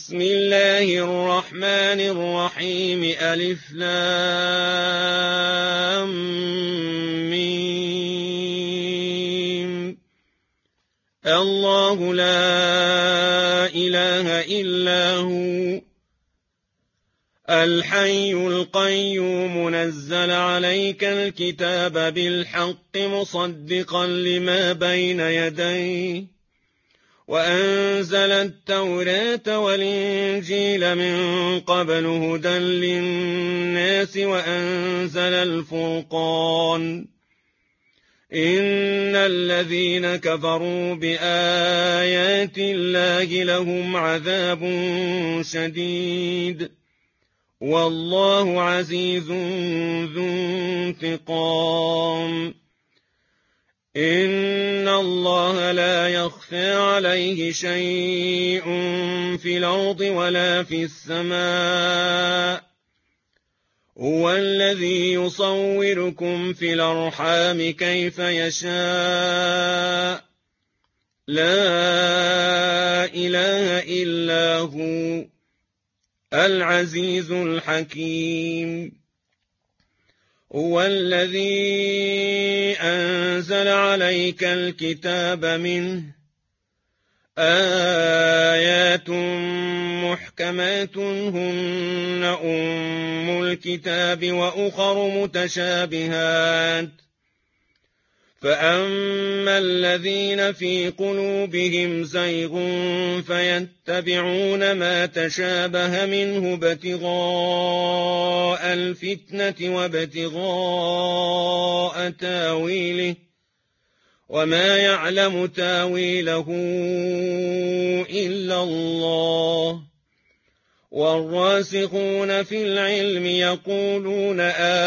بسم الله الرحمن الرحيم ألف لام ميم الله لا إله إلا هو الحي القيوم نزل عليك الكتاب بالحق مصدقا لما بين يديه وأنزل التوراة والإنجيل من قبل هدى للناس وأنزل الفرقان إن الذين كفروا بآيات الله لهم عذاب شديد والله عزيز ذو انتقام إن الله لا يخفى عليه شيء في الأرض ولا في السماء هو الذي يصوركم في الأرحام كيف يشاء لا إله إلا هو العزيز الحكيم هو الذي أنزل عليك الكتاب منه آيات محكمات هن أم الكتاب وأخر متشابهات فأما الذين في قلوبهم زيغ فيتبعون ما تشابه منه ابتغاء الفتنة وابتغاء تاويله وما يعلم تاويله إلا الله والراسخون في العلم يقولون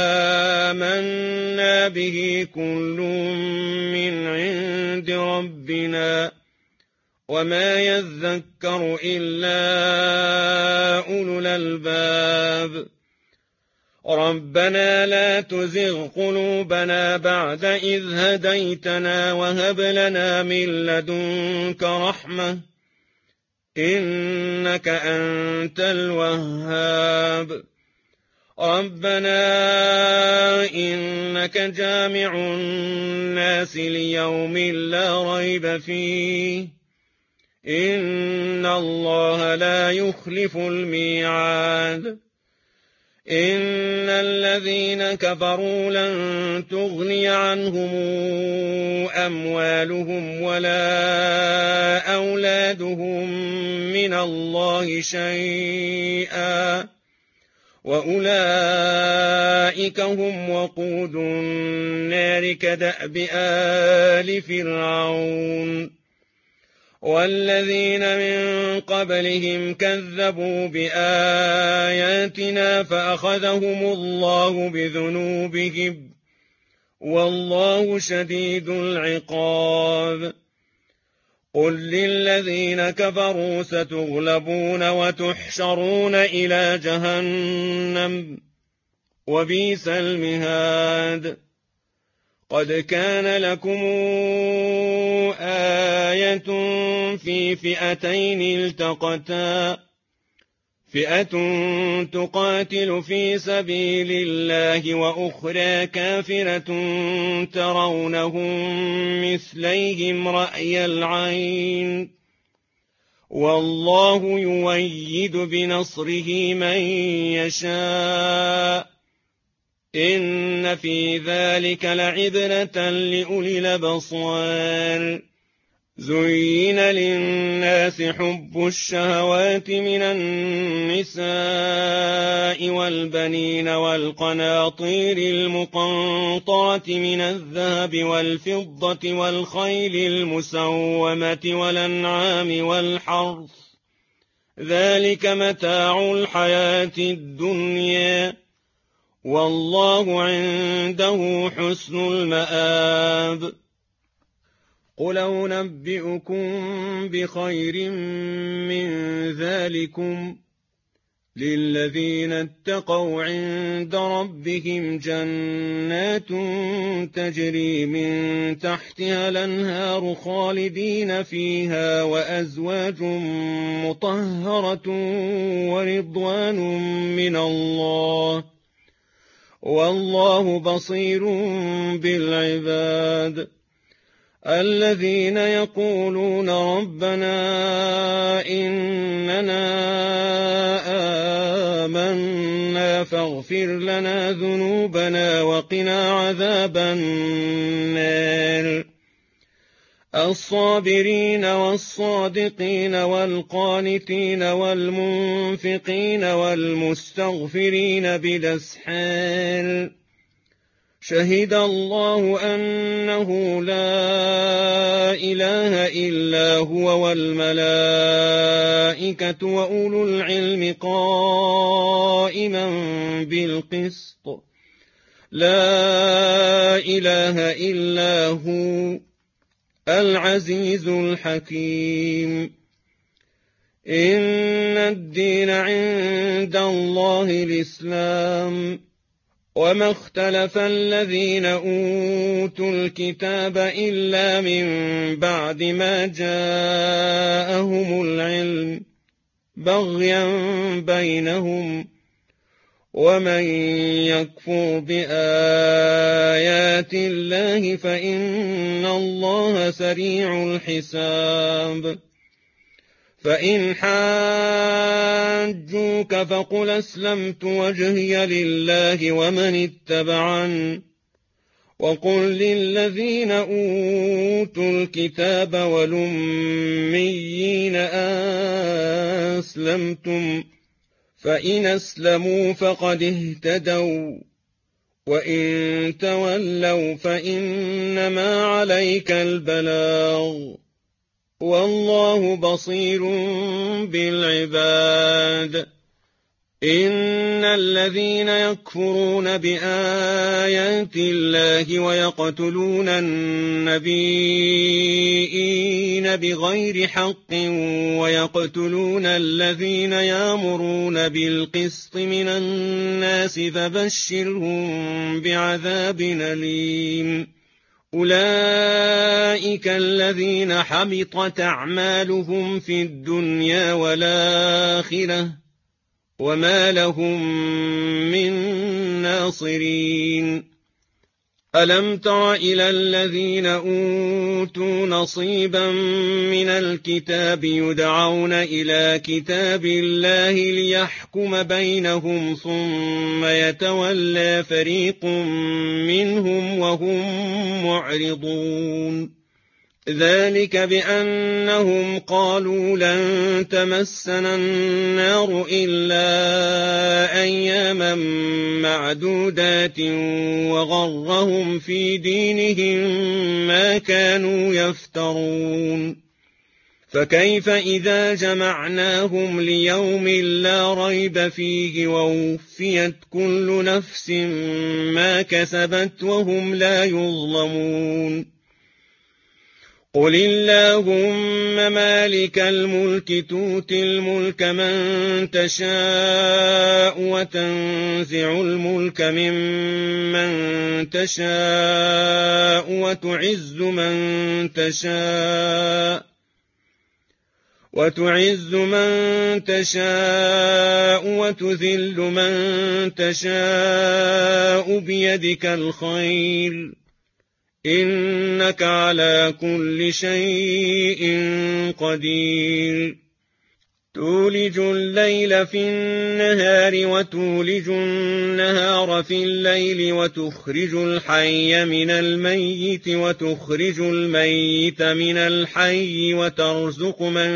آمنا به كل من عند ربنا وما يذكر إلا أولو الألباب ربنا لا تزغ قلوبنا بعد إذ هديتنا وهب لنا من لدنك رحمة إنك أنت الوهاب ربنا إنك جامع الناس ليوم لا ريب فيه إن الله لا يخلف الميعاد إن الذين كفروا لن تغني عنهم أموالهم ولا أولادهم من الله شيئا وأولئك هم وقود النار كدأب آل فرعون والذين من قبلهم كذبوا بآياتنا فأخذهم الله بذنوبهم والله شديد العقاب قل للذين كفروا ستغلبون وتحشرون إلى جهنم وبئس المهاد قد كان لكم آية في فئتين التقتا فئة تقاتل في سبيل الله وأخرى كافرة ترونهم مثليهم رأي العين والله يؤيد بنصره من يشاء إن في ذلك لعبرة لأولي الأبصار زين للناس حب الشهوات من النساء والبنين والقناطير المقنطرة من الذهب والفضة والخيل المسومة والأنعام والحرث ذلك متاع الحياة الدنيا والله عنده حسن المآب قل أنبئكم بخير من ذلكم للذين اتقوا عند ربهم جنات تجري من تحتها الأنهار خالدين فيها وأزواج مطهرة ورضوان من الله والله بصير بالعباد الذين يقولون ربنا إننا آمنا فاغفر لنا ذنوبنا وقنا عذاب النار الصابرين والصادقين والقانتين والمنفقين والمستغفرين بالأسحار شهد الله أنه لا إله إلا هو والملائكة وأولو العلم قائما بالقسط لا إله إلا هو العزيز الحكيم إن الدين عند الله الإسلام وما اختلف الذين أوتوا الكتاب إلا من بعد ما جاءهم العلم بغيا بينهم ومن يكفر بآيات الله فإن الله سريع الحساب فإن حاجوك فقل أسلمت وجهي لله ومن اتبعن وقل للذين أوتوا الكتاب والأميين أسلمتم فإن أسلموا فقد اهتدوا وإن تولوا فإنما عليك البلاغ والله بصير بالعباد إن الذين يكفرون بآيات الله ويقتلون النبيين بغير حق ويقتلون الذين يأمرون بالقسط من الناس فبشرهم بعذاب أليم أولئك الذين حبطت أعمالهم في الدنيا والآخرة وما لهم من ناصرين ألم تر إلى الذين أوتوا نصيبا من الكتاب يدعون إلى كتاب الله ليحكم بينهم ثم يتولى فريق منهم وهم معرضون ذلك بأنهم قالوا لن تمسنا النار إلا أياما معدودات وغرهم في دينهم ما كانوا يفترون فكيف إذا جمعناهم ليوم لا ريب فيه ووفيت كل نفس ما كسبت وهم لا يظلمون قل اللهم مالك الملك تؤتي الملك من تشاء وتنزع الملك ممن تشاء وتعز من تشاء وتذل من تشاء بيدك الخير إنك على كل شيء قدير تولج الليل في النهار وتولج النهار في الليل وتخرج الحي من الميت وتخرج الميت من الحي وترزق من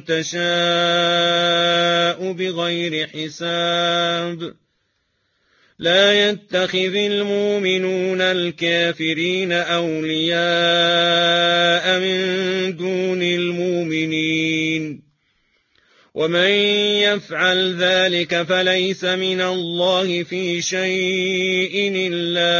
تشاء بغير حساب لا يتخذ المؤمنون الكافرين أولياء من دون المؤمنين ومن يفعل ذلك فليس من الله في شيء إلا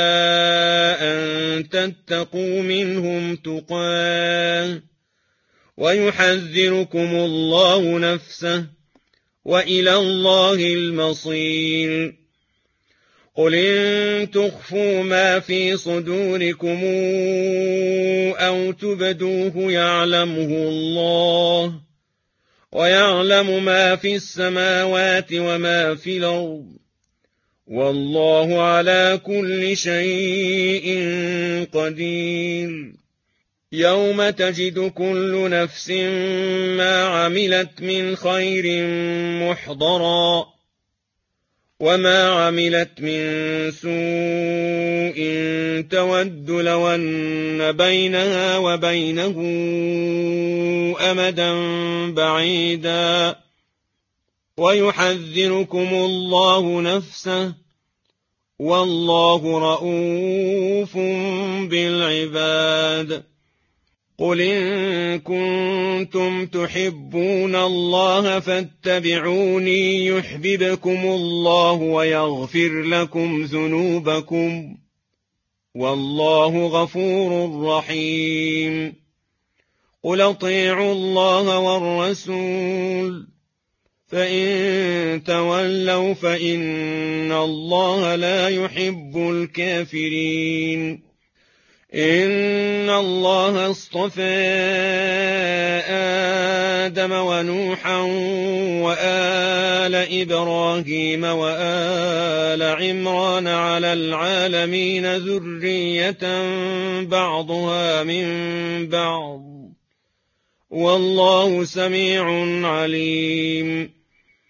أن تتقوا منهم تقاه ويحذركم الله نفسه وإلى الله المصير. قل إن تخفوا ما في صدوركم أو تبدوه يعلمه الله، ويعلم ما في السماوات وما في الأرض، والله على كل شيء قدير. يوم تجد كل نفس ما عملت من خير محضرا، وما عملت من سوء تود لو أن بينها وبينه أمدا بعيدا، ويحذركم الله نفسه، والله رءوف بالعباد. قل إن كنتم تحبون الله فاتبعوني يحببكم الله ويغفر لكم ذنوبكم، والله غفور رحيم. قل اطيعوا الله والرسول، فإن تولوا فإن الله لا يحب الكافرين. إن الله اصطفى آدم ونوحا وآل إبراهيم وآل عمران على العالمين ذرية بعضها من بعض، والله سميع عليم.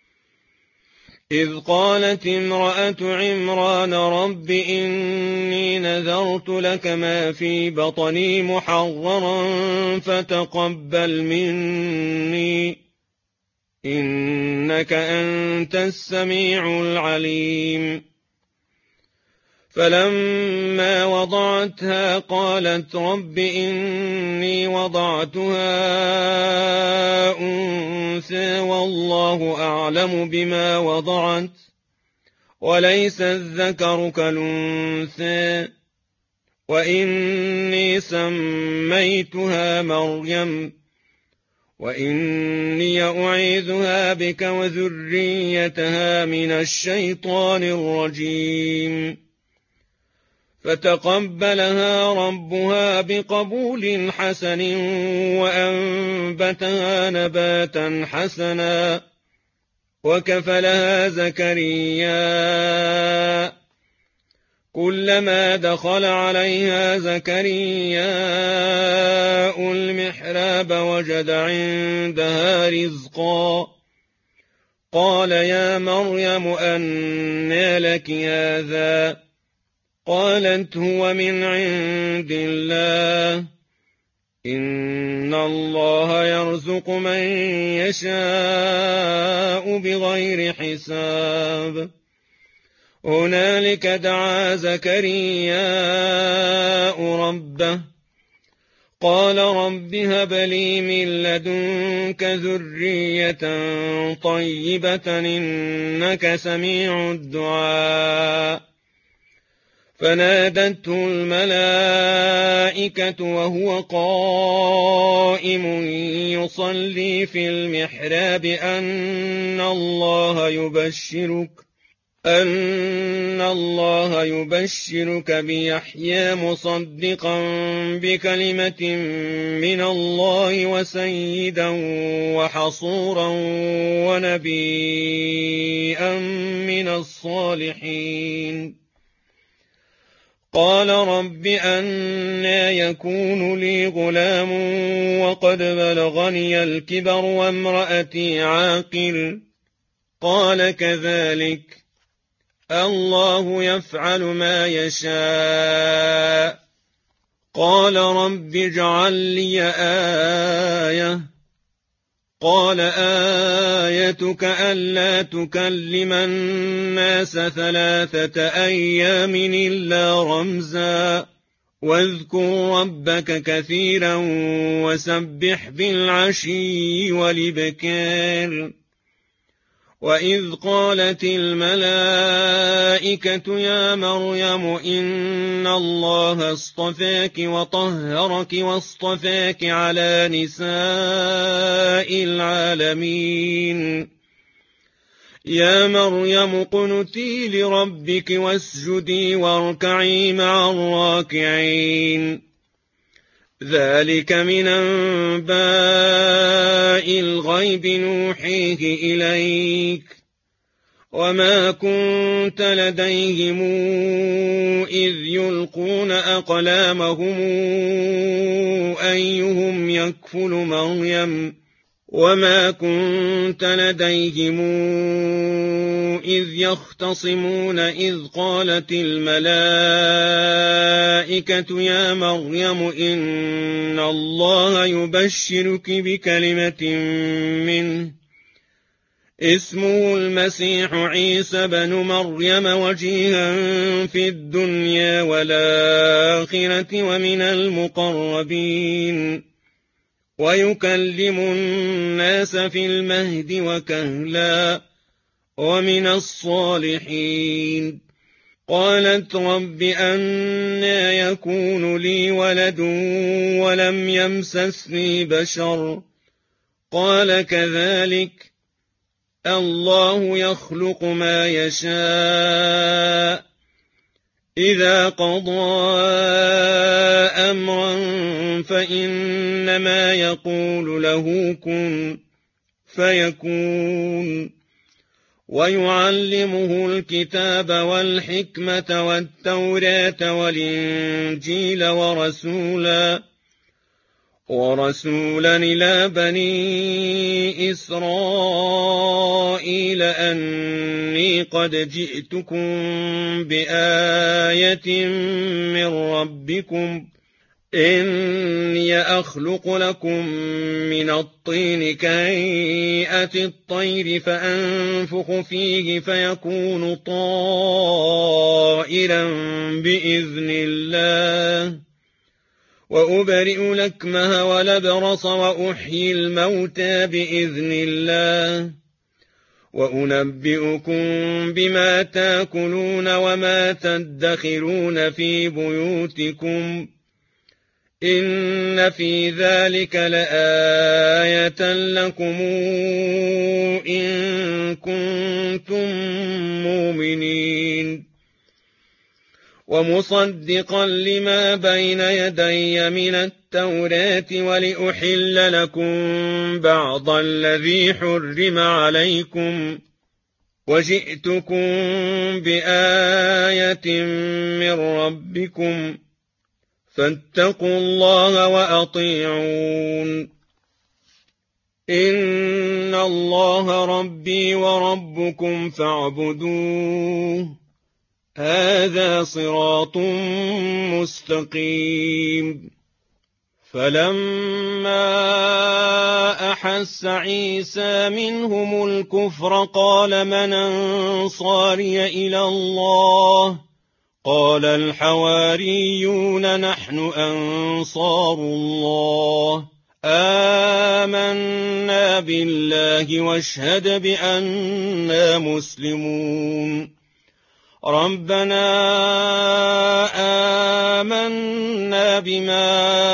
إذ قالت امرأة عمران رب إني نذرت لك ما في بطني محررا فتقبل مني، إنك أنت السميع العليم. فلما وضعتها قالت رب إني وضعتها أنثى والله أعلم بما وضعت وليس الذكر كالأنثى، وإني سميتها مريم وإني أعيذها بك وذريتها من الشيطان الرجيم. فتقبلها ربها بقبول حسن وأنبتها نباتا حسنا، وكفلها زكريا. كلما دخل عليها زكرياء المحراب وجد عندها رزقا، قال يا مريم أنى لك هذا؟ قالت هو من عند الله، إن الله يرزق من يشاء بغير حساب. هنالك دعا زكرياء ربه قال رب هب لي من لدنك ذرية طيبة إنك سميع الدعاء. فنادته الملائكة وهو قائم يصلي في المحراب أن الله يبشرك بيحيى مصدقا بكلمة من الله وسيدا وحصورا ونبيا من الصالحين. قال رب أنى يكون لي غلام وقد بلغني الكبر وامرأتي عاقر؟ قال كذلك الله يفعل ما يشاء. قال رب اجعل لي آية. قال آيتك ألا تكلم الناس 3 أيام إلا رمزا، واذكر ربك كثيرا وسبح بالعشي والإبكار. وإذ قالت الملائكة يا مريم إن الله اصطفاك وطهرك واصطفاك على نساء العالمين. يا مريم اقنتي لربك واسجدي واركعي مع الراكعين ذلك من أنباء الغيب نوحيه إليك وما كنت لديهم إذ يلقون أقلامهم أيهم يكفل مريم وما كنت لديهم إذ يختصمون إذ قالت الملائكة يا مريم إن الله يبشرك بكلمة منه اسمه المسيح عيسى بن مريم وجيها في الدنيا والآخرة ومن المقربين ويكلم الناس في المهد وكهلا ومن الصالحين قالت رب أنى يكون لي ولد ولم يمسسني بشر قال كذلك الله يخلق ما يشاء إذا قضى أمرا فإنما يقول له كن فيكون ويعلمه الكتاب والحكمة والتوراة والإنجيل ورسولا إلى بني إسرائيل أني قد جئتكم بآية من ربكم إني أخلق لكم من الطين كهيئة الطير فأنفخ فيه فيكون طائرا بإذن الله وأبرئ الأكمه والأبرص وأحيي الموتى بإذن الله وأنبئكم بما تأكلون وما تدخرون في بيوتكم إن في ذلك لآية لكم إن كنتم مؤمنين ومصدقا لما بين يدي من التوراة ولأحل لكم بعض الذي حرم عليكم وجئتكم بآية من ربكم فاتقوا الله وأطيعون إن الله ربي وربكم فاعبدوه هذا صراط مستقيم فلما أحس عيسى منهم الكفر قال من أنصاري إلى الله قال الحواريون نحن أنصار الله آمنا بالله واشهد بأننا مسلمون ربنا آمنا بما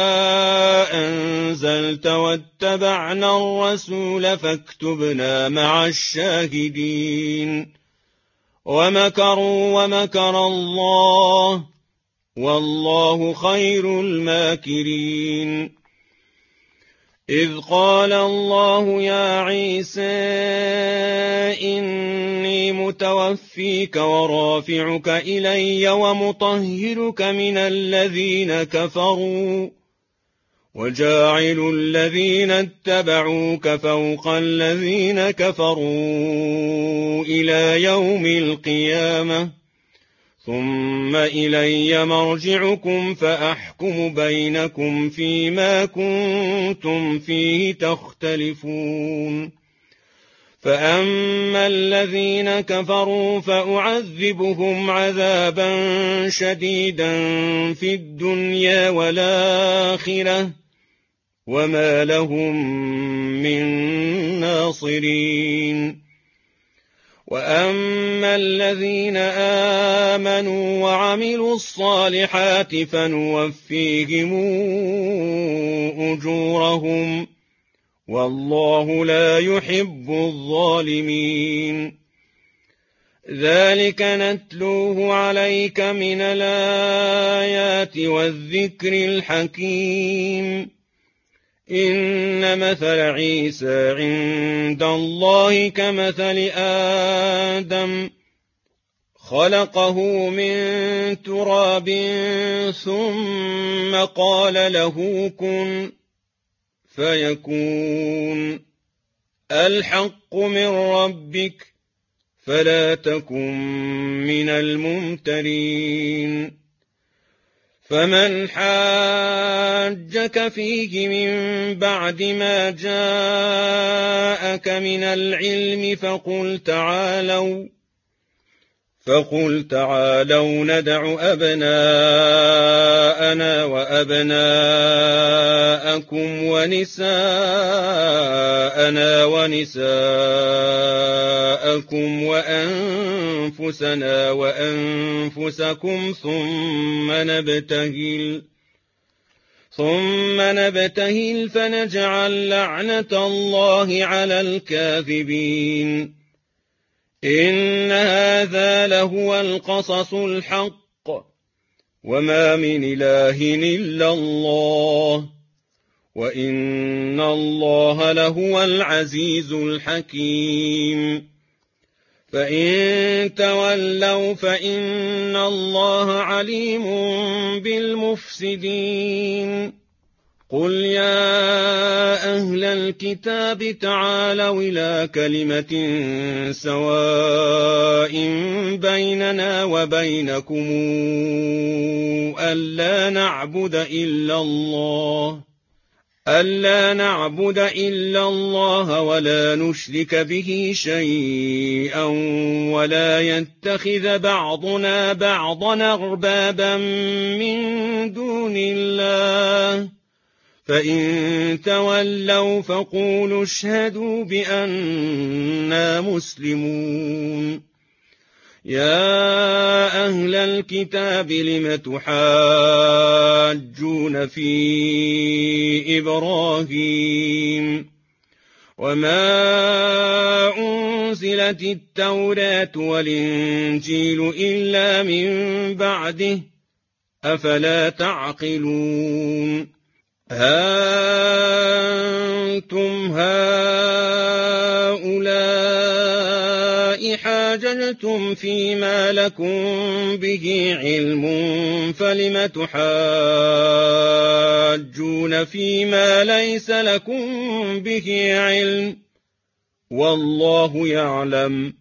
أنزلت واتبعنا الرسول فاكتبنا مع الشاهدين ومكروا ومكر الله والله خير الماكرين إذ قال الله يا عيسى إني متوفيك ورافعك إلي ومطهرك من الذين كفروا وجاعل الذين اتبعوك فوق الذين كفروا إلى يوم القيامة ثم إلي مرجعكم فأحكم بينكم فيما كنتم فيه تختلفون فأما الذين كفروا فأعذبهم عذابا شديدا في الدنيا والآخرة وما لهم من ناصرين وأما الذين آمنوا وعملوا الصالحات فنوفيهم أجورهم والله لا يحب الظالمين ذلك نتلوه عليك من الآيات والذكر الحكيم إن مثل عيسى عند الله كمثل آدم خلقه من تراب ثم قال له كن فيكون الحق من ربك فلا تكن من الممترين فمن حاجك فيه من بعد ما جاءك من العلم فقل تعالوا ندع أبناءنا وأبناءكم ونساءنا ونساءكم وأنفسنا وأنفسكم ثم نبتهل فنجعل لعنة الله على الكاذبين إن هذا لهو القصص الحق وما من إله إلا الله وإن الله لهو العزيز الحكيم فإن تولوا فإن الله عليم بالمفسدين قل يا أهل الكتاب تعالوا إلى كلمة سواء بيننا وبينكم ألا نعبد إلا الله ولا نشرك به شيئا ولا يتخذ بعضنا بعضا أربابا من دون الله فإن تولوا فقولوا اشهدوا بأننا مسلمون يا أهل الكتاب لم تحاجون في إبراهيم وما أنزلت التوراة والإنجيل إلا من بعده أفلا تعقلون أنتم هؤلاء حاججتم فيما لكم به علم فلم تحاجون فيما ليس لكم به علم والله يعلم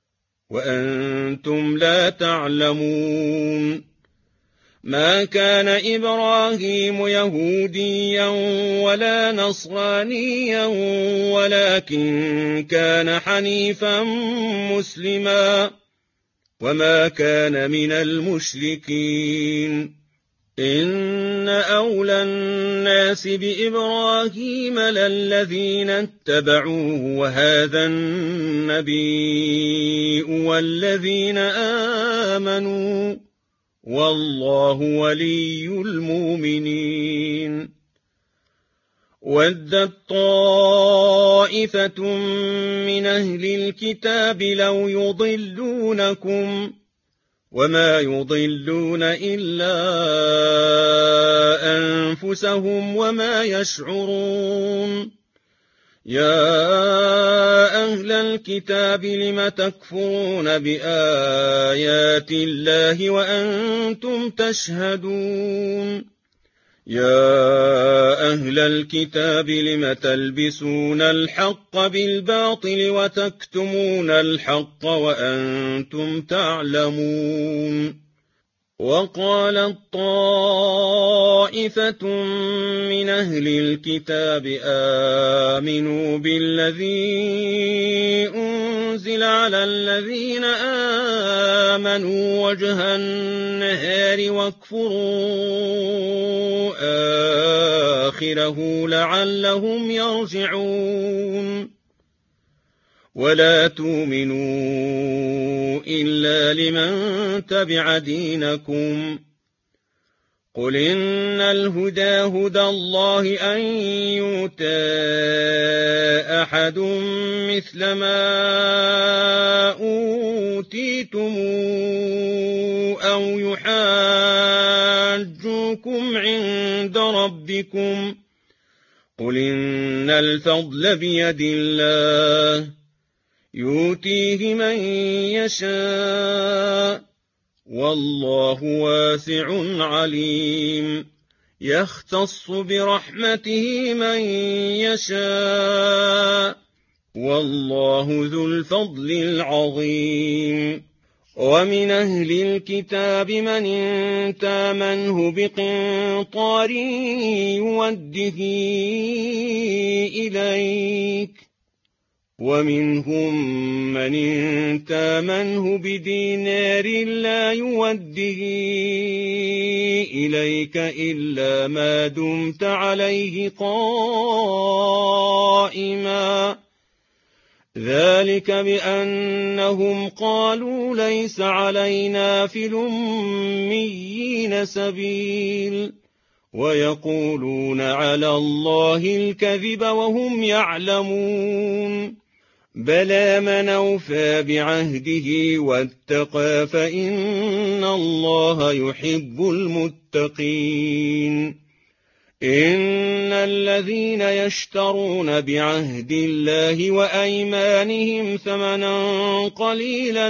وأنتم لا تعلمون ما كان إبراهيم يهوديا ولا نصرانيا ولكن كان حنيفا مسلما وما كان من المشركين إن أولى الناس بإبراهيم للذين اتبعوه وهذا النبي والذين آمنوا والله ولي المؤمنين ودت طائفة من أهل الكتاب لو يضلونكم وما يضلون إلا أنفسهم وما يشعرون يا أهل الكتاب لم تكفرون بآيات الله وأنتم تشهدون يا أهل الكتاب لم تلبسون الحق بالباطل وتكتمون الحق وأنتم تعلمون وقالت طائفة من أهل الكتاب آمنوا بالذي أنزل على الذين آمنوا وجه النهار واكفروا آخره لعلهم يرجعون ولا تؤمنوا إلا لمن تبع دينكم قل إن الهدى هدى الله أن يؤتى أحد مثل ما أوتيتم أنفسكم قل إن الفضل بيد الله يؤتيه من يشاء والله واسع عليم يختص برحمته من يشاء والله ذو الفضل العظيم ومن أهل الكتاب من إن تامنه بقنطار يوده إليك ومنهم من إن تامنه بدينار لا يوده إليك إلا ما دمت عليه قائما ذلك بأنهم قالوا ليس علينا في الأميين سبيل ويقولون على الله الكذب وهم يعلمون بلى من أوفى بعهده واتقى فإن الله يحب المتقين إن الذين يشترون بعهد الله وأيمانهم ثمنا قليلا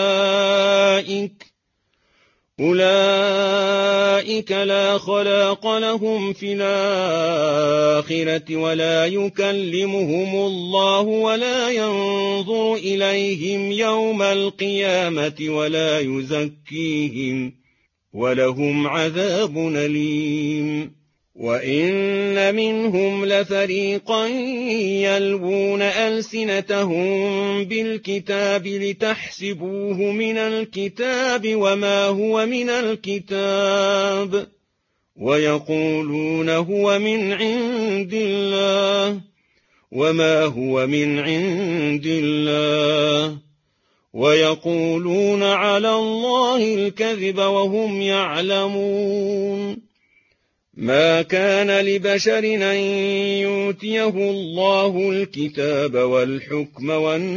أولئك لا خلاق لهم في الآخرة ولا يكلمهم الله ولا ينظر إليهم يوم القيامة ولا يزكيهم ولهم عذاب أليم وإن منهم لفريقا يلوون ألسنتهم بالكتاب لتحسبوه من الكتاب وما هو من الكتاب ويقولون هو من عند الله وما هو من عند الله ويقولون على الله الكذب وهم يعلمون ما كان لبشر أن يؤتيه الله الكتاب والحكم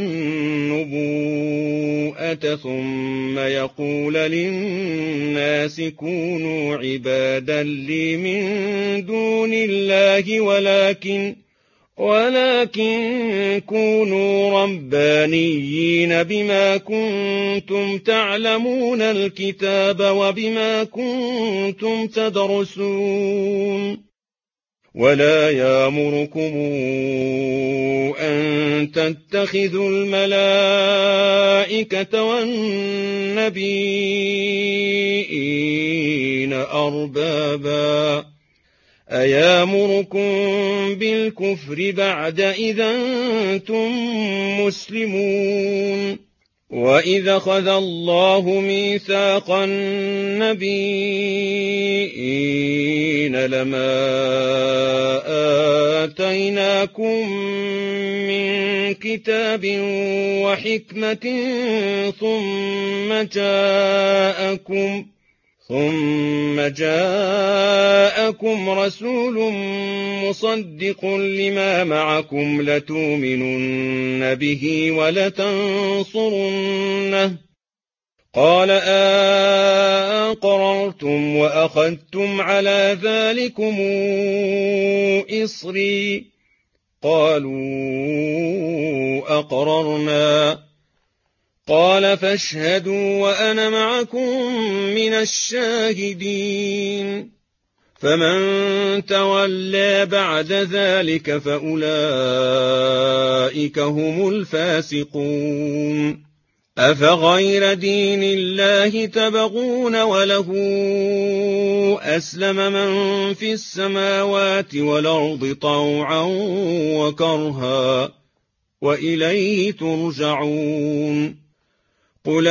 والنبوءة ثم يقول للناس كونوا عبادا لي من دون الله ولكن كونوا ربانيين بما كنتم تعلمون الكتاب وبما كنتم تدرسون ولا يأمركم أن تتخذوا الملائكة والنبيين أربابا أيامركم بالكفر بعد إذا أنتم مسلمون وإذا أخذ الله ميثاق النبيين لما آتيناكم من كتاب وحكمة ثم جاءكم رسول مصدق لما معكم لتؤمنن به ولتنصرنه قال أقررتم وأخذتم على ذلكم إصري قالوا أقررنا قال فاشهدوا وأنا معكم من الشاهدين فمن تولى بعد ذلك فأولئك هم الفاسقون أفغير دين الله تبغون وله أسلم من في السماوات والأرض طوعا وكرها وإليه ترجعون قل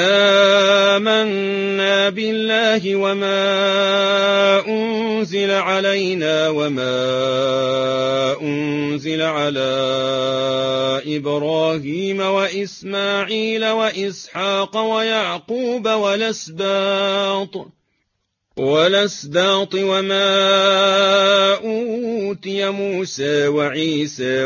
آمنا بالله وما أنزل علينا وما أنزل على إبراهيم وإسماعيل وإسحاق ويعقوب والأسباط وما أوتي موسى وعيسى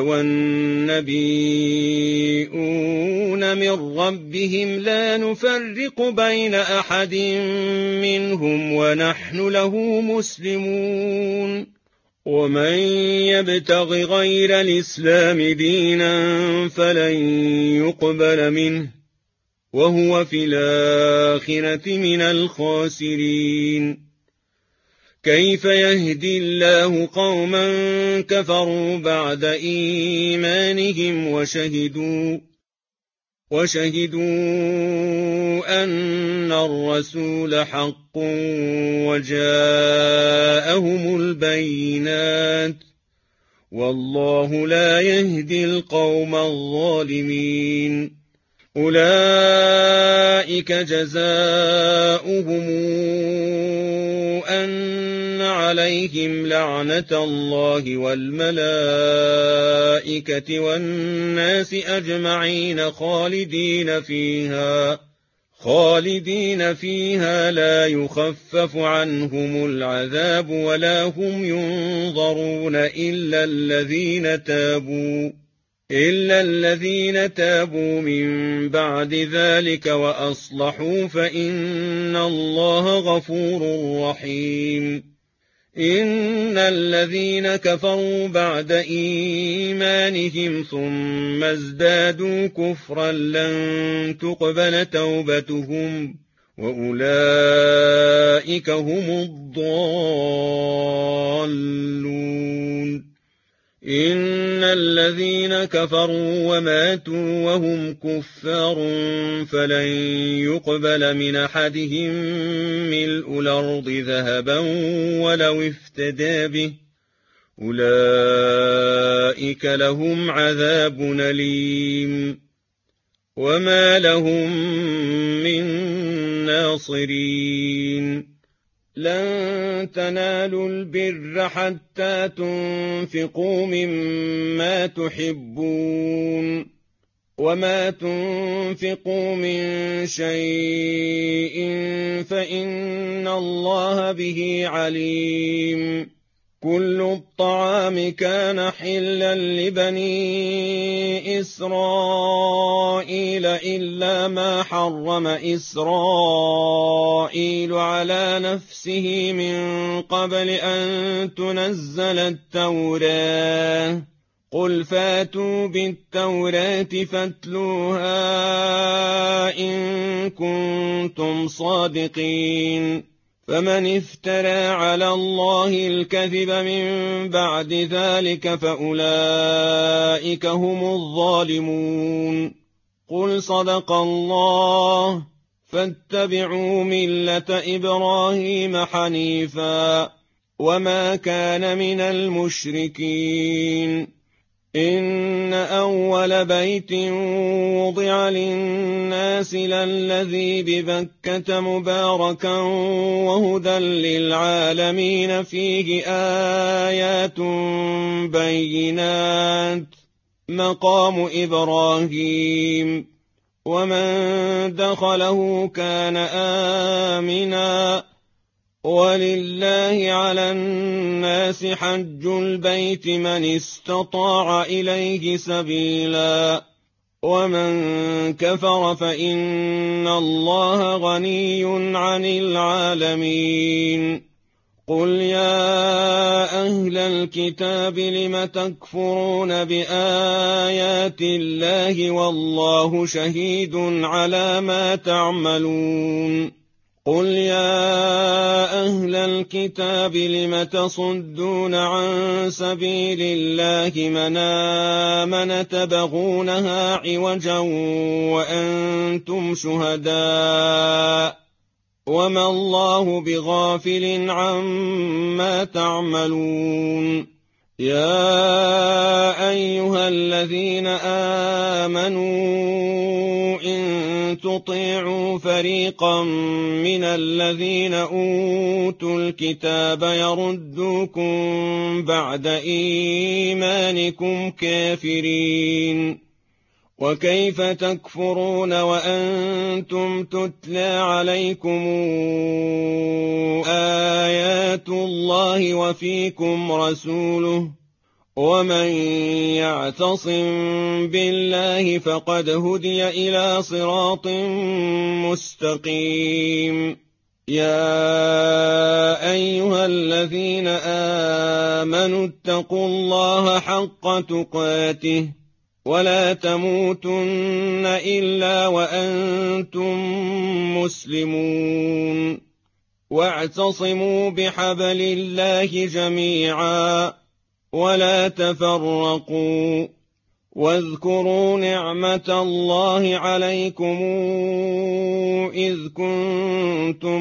والنبيون من ربهم لا نفرق بين أحد منهم ونحن له مسلمون ومن يبتغ غير الإسلام دينا فلن يقبل منه وهو في الآخرة من الخاسرين. كيف يهدي الله قوما كفروا بعد إيمانهم وشهدوا أن الرسول حق وجاءهم البينات والله لا يهدي القوم الظالمين. أولئك جزاؤهم أن عليهم لعنة الله والملائكة والناس أجمعين خالدين فيها لا يخفف عنهم العذاب ولا هم ينظرون إلا الذين تابوا من بعد ذلك وأصلحوا فإن الله غفور رحيم. إن الذين كفروا بعد إيمانهم ثم ازدادوا كفرا لن تقبل توبتهم وأولئك هم الضالون. إن الذين كفروا وماتوا وهم كفار فلن يقبل من أحدهم ملء الأرض ذهبا ولو افتدى به أولئك لهم عذاب أليم وما لهم من ناصرين. لن تنالوا البر حتى تنفقوا مما تحبون وما تنفقوا من شيء فإن الله به عليم. كل الطعام كان حلا لبني إسرائيل إلا ما حرم إسرائيل على نفسه من قبل أن تنزل التوراة. قل فاتوا بالتوراة فاتلوها إن كنتم صادقين. فمن افترى على الله الكذب من بعد ذلك فأولئك هم الظالمون. قل صدق الله فاتبعوا ملة إبراهيم حنيفا وما كان من المشركين. إن أول بيت وضع للناس للذي ببكة مباركا وهدى للعالمين فيه آيات بينات مقام إبراهيم ومن دخله كان آمنا ولله على الناس حج البيت من استطاع إليه سبيلا ومن كفر فإن الله غني عن العالمين. قل يا أهل الكتاب لم تكفرون بآيات الله والله شهيد على ما تعملون. قل يا أهل الكتاب لم تصدون عن سبيل الله من آمن تبغونها عوجا وأنتم شهداء وما الله بغافل عما تعملون. يا أيها الذين آمنوا إن تطيعوا فريقا من الذين أوتوا الكتاب يردوكم بعد إيمانكم كافرين. وكيف تكفرون وأنتم تتلى عليكم آيات الله وفيكم رسوله ومن يعتصم بالله فقد هدي إلى صراط مستقيم. يا أيها الذين آمنوا اتقوا الله حق تقاته ولا تموتن إلا وأنتم مسلمون واعتصموا بحبل الله جميعا ولا تفرقوا واذكروا نعمة الله عليكم إذ كنتم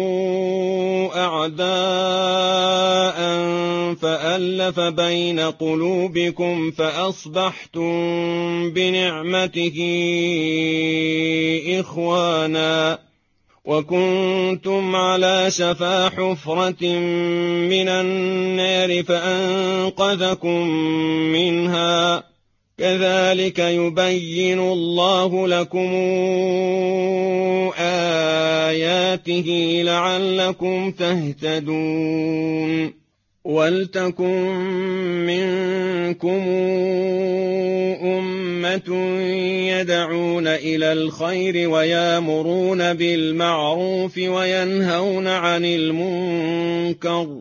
أعداء فألف بين قلوبكم فأصبحتم بنعمته إخوانا وكنتم على شفا حفرة من النار فأنقذكم منها كذلك يبين الله لكم آياته لعلكم تهتدون ولتكن منكم أمة يدعون إلى الخير ويامرون بالمعروف وينهون عن المنكر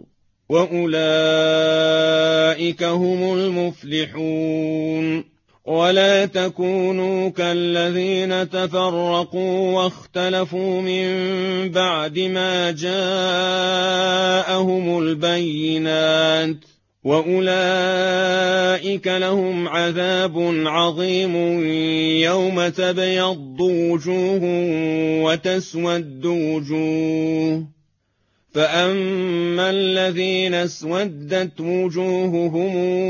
وأولئك هم المفلحون ولا تكونوا كالذين تفرقوا واختلفوا من بعد ما جاءهم البينات وأولئك لهم عذاب عظيم يوم تبيض وجوه وتسود وجوه فأما الذين اسودت وجوههم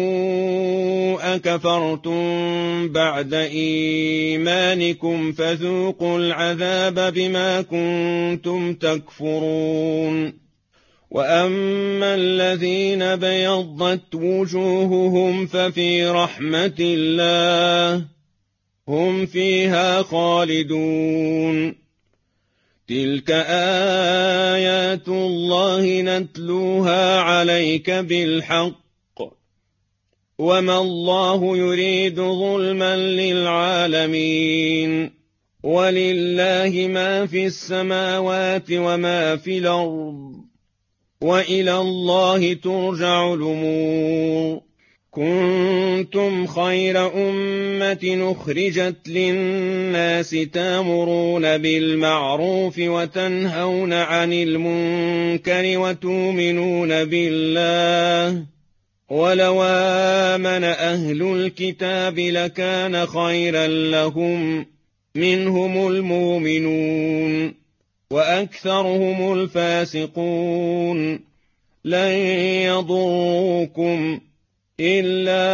أكفرتم بعد إيمانكم فذوقوا العذاب بما كنتم تكفرون وأما الذين بيضت وجوههم ففي رحمة الله هم فيها خالدون تلك آيات الله نتلوها عليك بالحق وما الله يريد ظلما للعالمين ولله ما في السماوات وما في الأرض وإلى الله ترجع الأمور كنتم خير أمة أخرجت للناس تأمرون بالمعروف وتنهون عن المنكر وتؤمنون بالله ولو آمن أهل الكتاب لكان خيرا لهم منهم المؤمنون وأكثرهم الفاسقون لن يضروكم إلا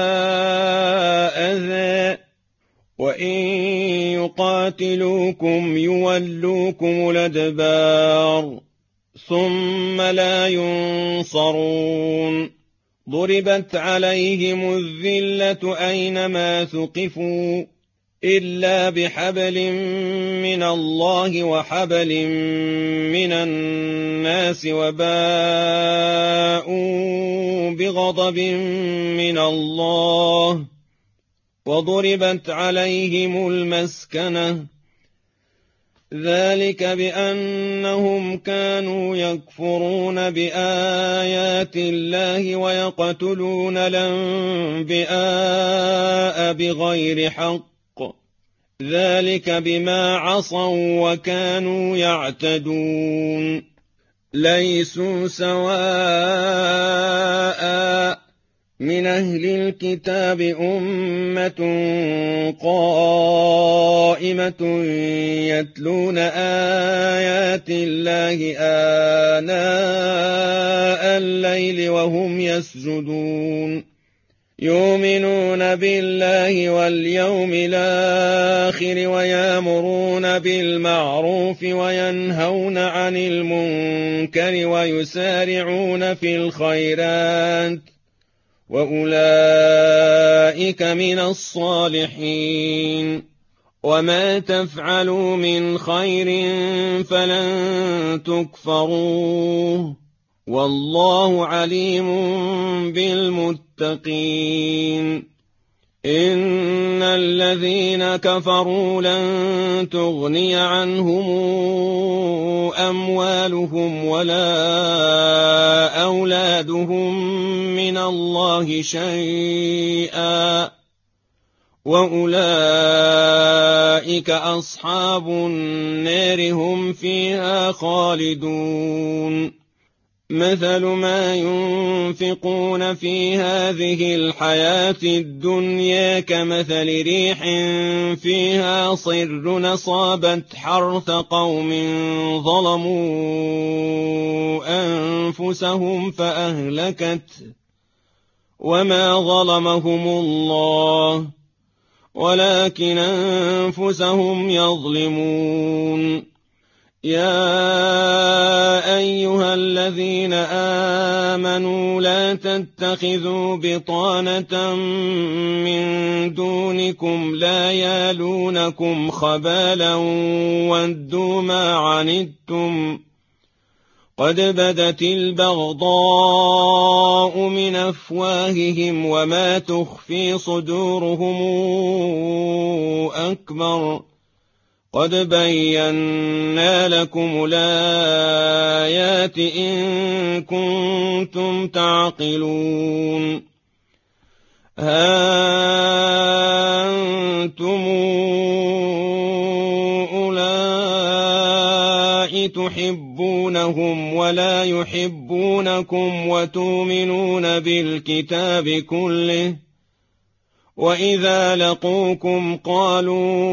أذى وإن يقاتلوكم يولوكم الأدبار ثم لا ينصرون ضربت عليهم الذلة أينما ثقفوا إلا بحبل من الله وحبل من الناس وباءوا بغضب من الله وضربت عليهم المسكنة ذلك بأنهم كانوا يكفرون بآيات الله ويقتلون الأنبياء بغير حق ذلك بما عصوا وكانوا يعتدون ليسوا سواء من أهل الكتاب أمة قائمة يتلون آيات الله آناء الليل وهم يسجدون يؤمنون بالله واليوم الآخر ويأمرون بالمعروف وينهون عن المنكر ويسارعون في الخيرات وأولئك من الصالحين وما تفعلوا من خير فلن تكفروه والله عليم بالمتقين إن الذين كفروا لن تغني عنهم أموالهم ولا أولادهم من الله شيئا وأولئك أصحاب النار هم فيها خالدون مثل ما ينفقون في هذه الحياة الدنيا كمثل ريح فيها صر أصابت حرث قوم ظلموا أنفسهم فأهلكته وما ظلمهم الله ولكن أنفسهم يظلمون يا أيها الذين آمنوا لا تتخذوا بطانة من دونكم لا يالونكم خبالا ودوا ما عنتم قد بدت البغضاء من أفواههم وما تخفي صدورهم أكبر قد بينا لكم الآيات إن كنتم تعقلون ها أنتم أولئك تحبونهم ولا يحبونكم وتؤمنون بالكتاب كله وإذا لقوكم قالوا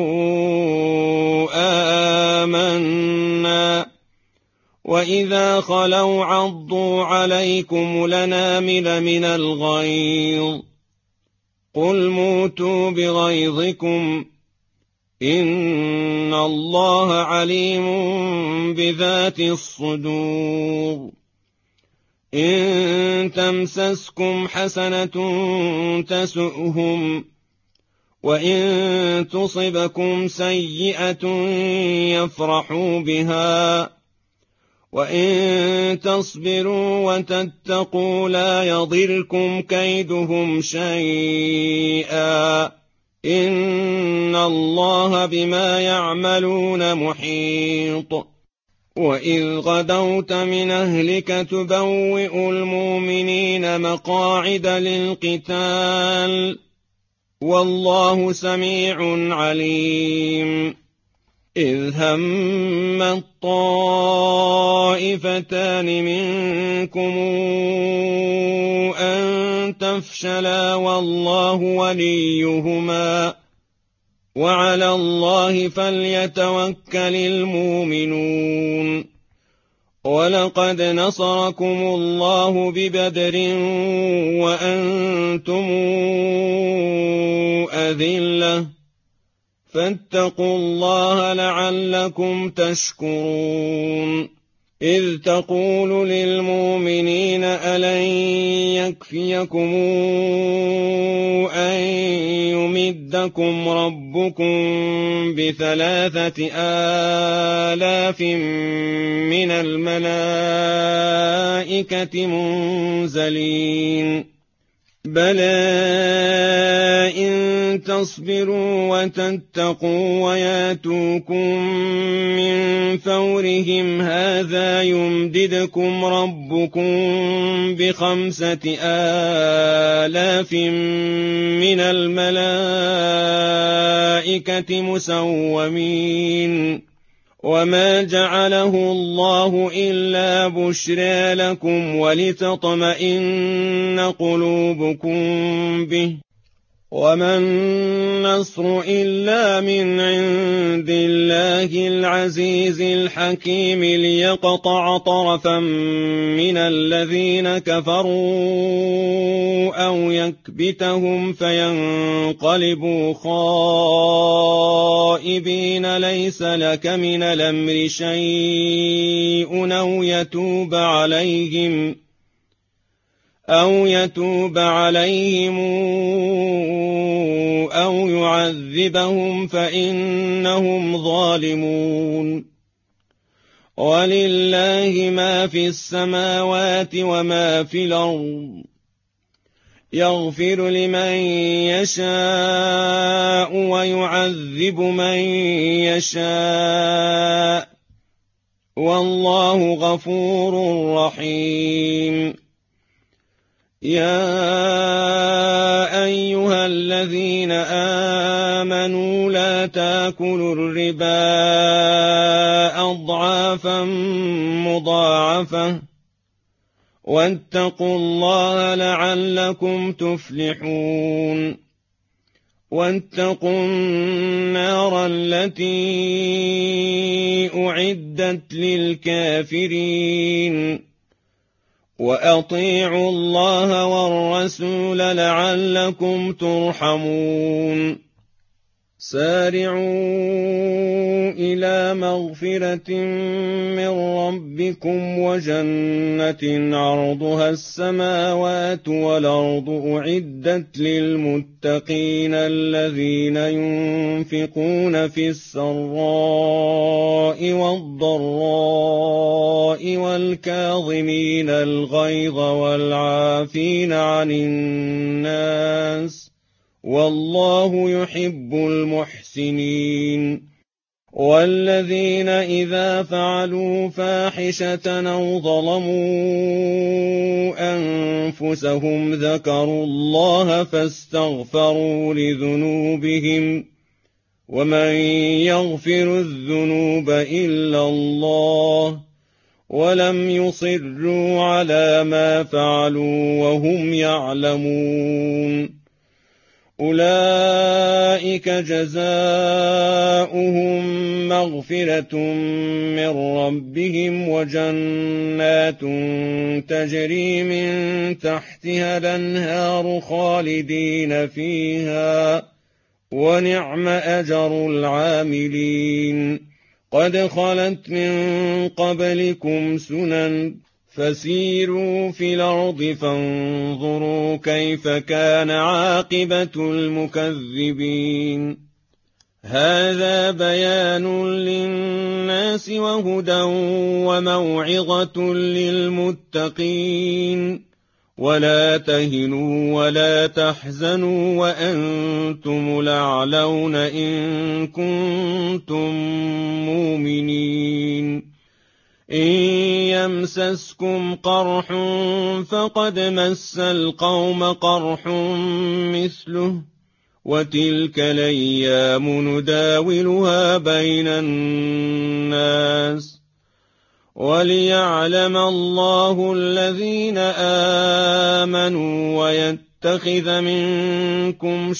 آمنا وإذا خلوا عضوا عليكم الأنامل من الغيظ قل موتوا بغيظكم إن الله عليم بذات الصدور إن تمسسكم حسنة تسؤهم وإن تصبكم سيئة يفرحوا بها وإن تصبروا وتتقوا لا يضركم كيدهم شيئا إن الله بما يعملون محيط وإذ غدوت من أهلك تبوئ المؤمنين مقاعد للقتال والله سميع عليم إذ هم الطائفتان منكم أن تفشلا والله وليهما وعلى الله فليتوكل المؤمنون ولقد نصركم الله ببدر وأنتم أذلة فاتقوا الله لعلكم تشكرون إذ تقول للمؤمنين ألن يكفيكم أن يمدكم ربكم ب3,000 من الملائكة منزلين بلى إن تصبروا وتتقوا وياتوكم من فورهم هذا يمددكم ربكم ب5,000 من الملائكة مسومين وما جعله الله إلا بشرى لكم ولتطمئن قلوبكم به وما النصر إلا من عند الله العزيز الحكيم ليقطع طرفا من الذين كفروا أو يكبتهم فينقلبوا خائبين ليس لك من الأمر شيء أو يتوب عليهم أو يعذبهم فإنهم ظالمون ولله ما في السماوات وما في الأرض يغفر لمن يشاء ويعذب من يشاء والله غفور رحيم يا أيها الذين آمنوا لا تاكلوا الربا أضعافا مضاعفة واتقوا الله لعلكم تفلحون واتقوا النار التي أعدت للكافرين وأطيعوا الله والرسول لعلكم ترحمون سارعوا إلى مغفرة من ربكم وجنة عرضها السماوات والأرض أعدت للمتقين الذين ينفقون في السراء والضراء والكاظمين الغيظ والعافين عن الناس والله يحب المحسنين والذين إذا فعلوا فاحشة أو ظلموا أنفسهم ذكروا الله فاستغفروا لذنوبهم ومن يغفر الذنوب إلا الله ولم يصروا على ما فعلوا وهم يعلمون أولئك جزاؤهم مغفرة من ربهم وجنات تجري من تحتها الأنهار خالدين فيها ونعم أجر العاملين قد خلت من قبلكم سنن فسيروا في الأرض فانظروا كيف كان عاقبة المكذبين هذا بيان للناس وهدى وموعظة للمتقين ولا تهنوا ولا تحزنوا وأنتم الأعلون إن كنتم مؤمنين إن يمسسكم قرح فقد مس القوم قرح مثله وتلك الأيام نداولها بين الناس وليعلم الله الذين آمنوا ويتخذ منكم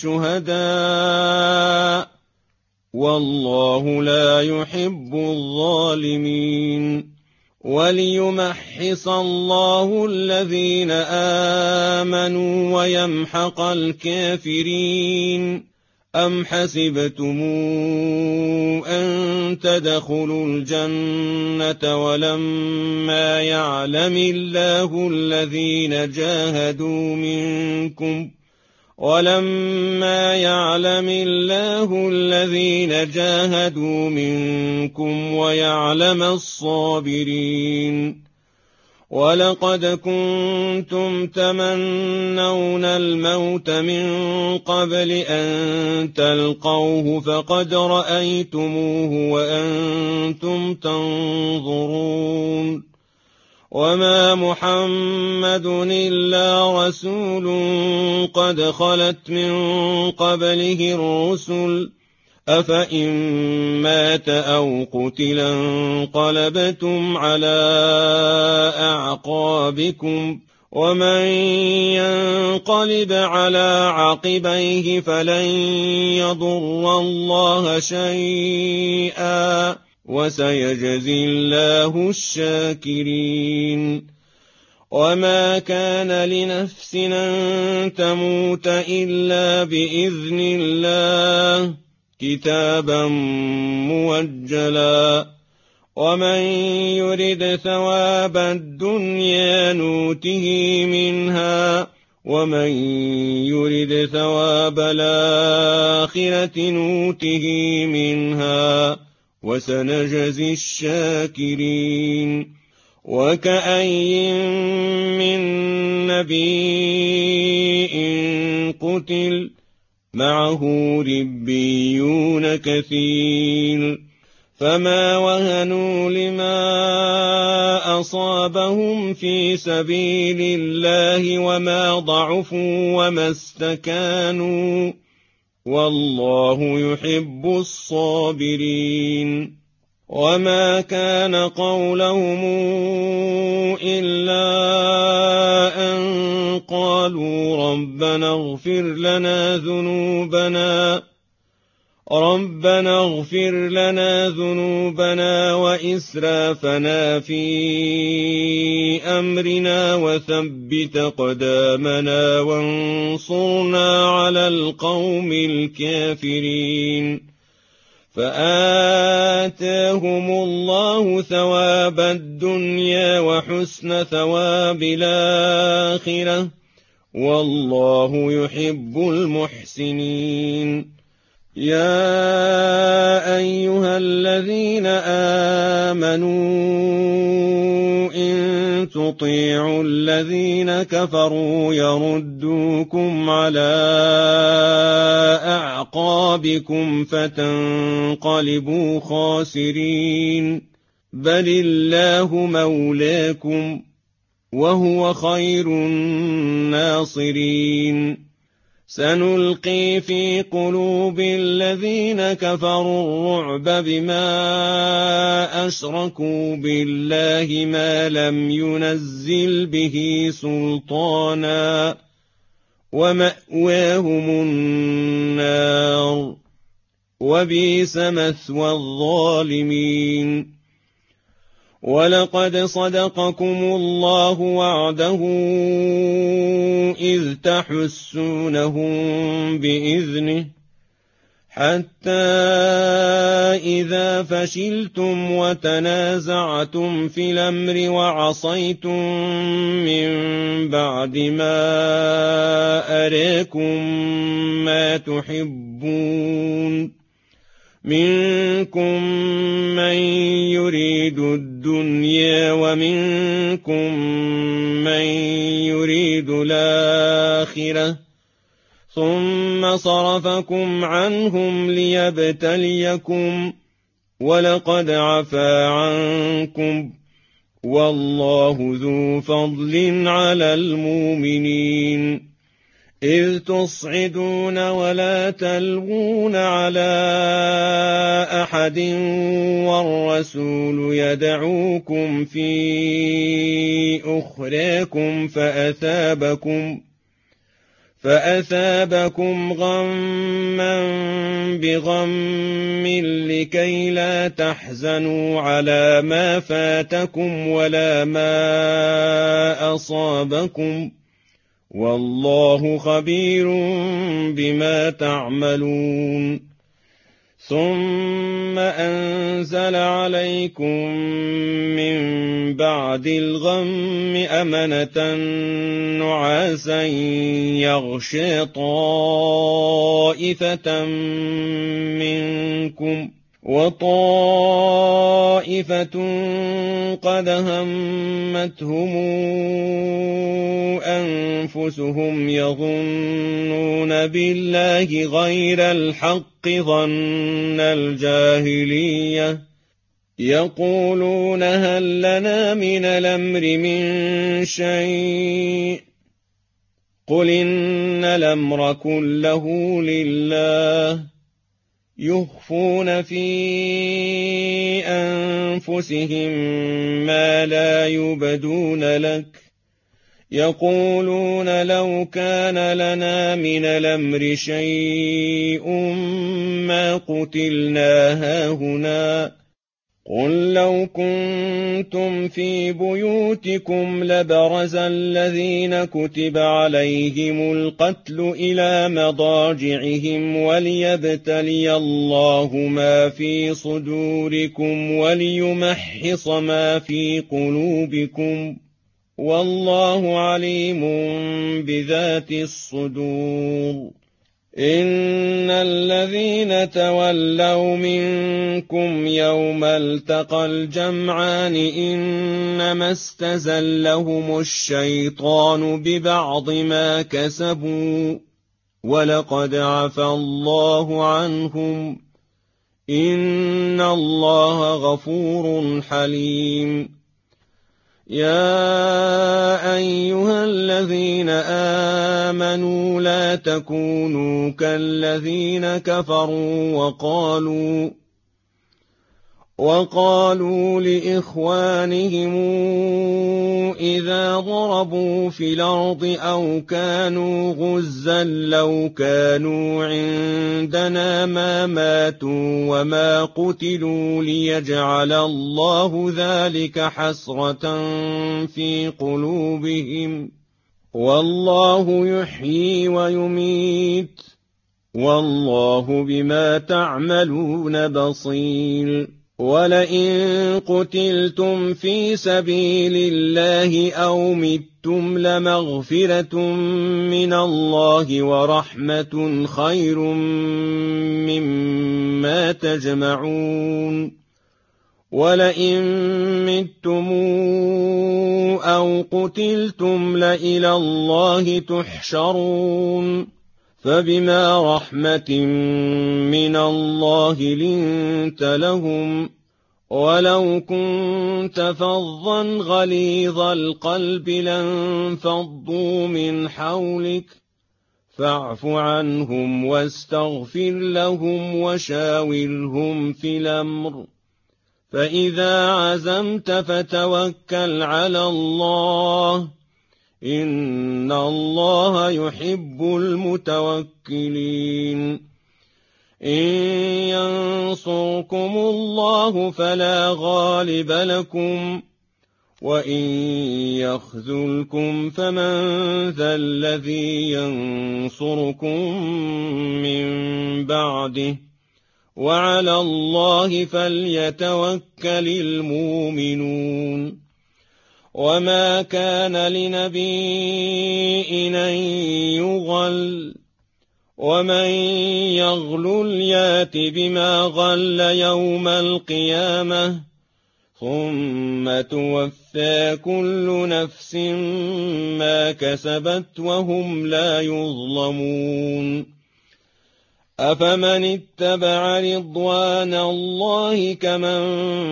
شهداء والله لا يحب الظالمين وليمحص الله الذين آمنوا ويمحق الكافرين أم حسبتم أن تدخلوا الجنة ولما يعلم الله الذين جاهدوا منكم ويعلم الصابرين ولقد كنتم تمنون الموت من قبل أن تلقوه فقد رأيتموه وأنتم تنظرون وما محمد إلا رسول قد خلت من قبله الرسل أفإن مات أو قتلا انقلبتم على أعقابكم ومن ينقلب على عقبيه فلن يضر الله شيئا وسيجزي الله الشاكرين وما كان لنفس أن تموت إلا بإذن الله كتابا موجلا ومن يرد ثواب الدنيا نوته منها ومن يرد ثواب الآخرة نوته منها وسنجزي الشاكرين وكأين من نبي قتل معه ربيون كثير فما وهنوا لما أصابهم في سبيل الله وما ضعفوا وما استكانوا والله يحب الصابرين وما كان قولهم إلا أن قالوا ربنا اغفر لنا ذنوبنا وإسرافنا في أمرنا وثبت قدامنا وانصرنا على القوم الكافرين فآتاهم الله ثواب الدنيا وحسن ثواب الآخرة والله يحب المحسنين يا أيها الذين آمنوا إن تطيعوا الذين كفروا يردوكم على أعقابكم فتنقلبوا خاسرين بل الله مولاكم وهو خير الناصرين سنلقي في قلوب الذين كفروا الرعب بما أشركوا بالله ما لم ينزل به سلطانا ومأواهم النار وبئس مثوى الظالمين ولقد صدقكم الله وعده إذ تحسونهم بإذنه حتى إذا فشلتم وتنازعتم في الأمر وعصيتم من بعد ما أراكم ما تحبون منكم من يريد الدنيا ومنكم من يريد الآخرة ثم صرفكم عنهم ليبتليكم ولقد عفا عنكم والله ذو فضل على المؤمنين إذ تصعدون ولا تلوون على أحد والرسول يدعوكم في أخراكم فأثابكم غما بغم لكي لا تحزنوا على ما فاتكم ولا ما أصابكم والله خبير بما تعملون ثم أنزل عليكم من بعد الغم أمنة نعاسا يغشى طائفة منكم وطائفة قد همتهم أنفسهم يظنون بالله غير الحق ظن الجاهلية يقولون هل لنا من الأمر من شيء قل إن الأمر كله لله يخفون في أنفسهم ما لا يبدون لك يقولون لو كان لنا من الأمر شيء ما قتلنا هاهنا قل لو كنتم في بيوتكم لبرز الذين كتب عليهم القتل إلى مضاجعهم وليبتلي الله ما في صدوركم وليمحص ما في قلوبكم والله عليم بذات الصدور إن الذين تولوا منكم يوم التقى الجمعان إنما استزلهم الشيطان ببعض ما كسبوا ولقد عفى الله عنهم إن الله غفور حليم يا أيها الذين آمنوا لا تكونوا كالذين كفروا وقالوا لإخوانهم إذا ضربوا في الأرض أو كانوا غزا لو كانوا عندنا ما ماتوا وما قتلوا ليجعل الله ذلك حسرة في قلوبهم والله يحيي ويميت والله بما تعملون بصير ولئن قتلتم في سبيل الله أو متم لمغفرة من الله ورحمة خير مما تجمعون ولئن متم أو قتلتم لإلى الله تحشرون فبما رحمة من الله لنت لهم ولو كنت فظا غليظ القلب لانفضوا من حولك فاعف عنهم واستغفر لهم وشاورهم في الأمر فإذا عزمت فتوكل على الله إن الله يحب المتوكلين إن ينصركم الله فلا غالب لكم وإن يخذلكم فمن ذا الذي ينصركم من بعده وعلى الله فليتوكل المؤمنون وما كان لنبي أن يغل ومن يغلل يات بما غل يوم القيامة ثم توفى كل نفس ما كسبت وهم لا يظلمون أفمن اتبع رضوان الله كمن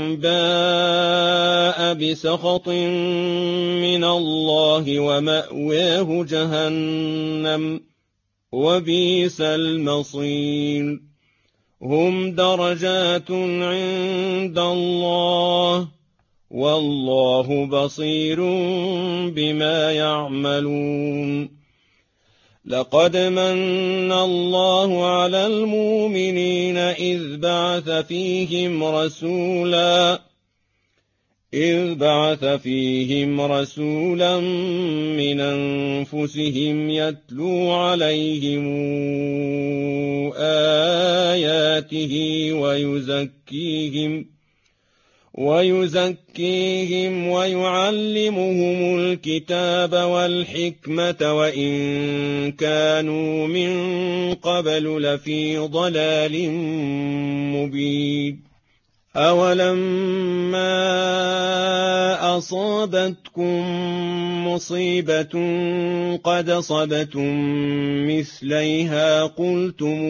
باء بسخط من الله ومأواه جهنم وبئس المصير هم درجات عند الله والله بصير بما يعملون لقد من الله على المؤمنين إذ بعث فيهم رسولا من أنفسهم يتلو عليهم آياته ويزكيهم ويعلمهم الكتاب والحكمة وإن كانوا من قبل لفي ضلال مبين أولما أصابتكم مصيبة قد صبتم مثليها قلتم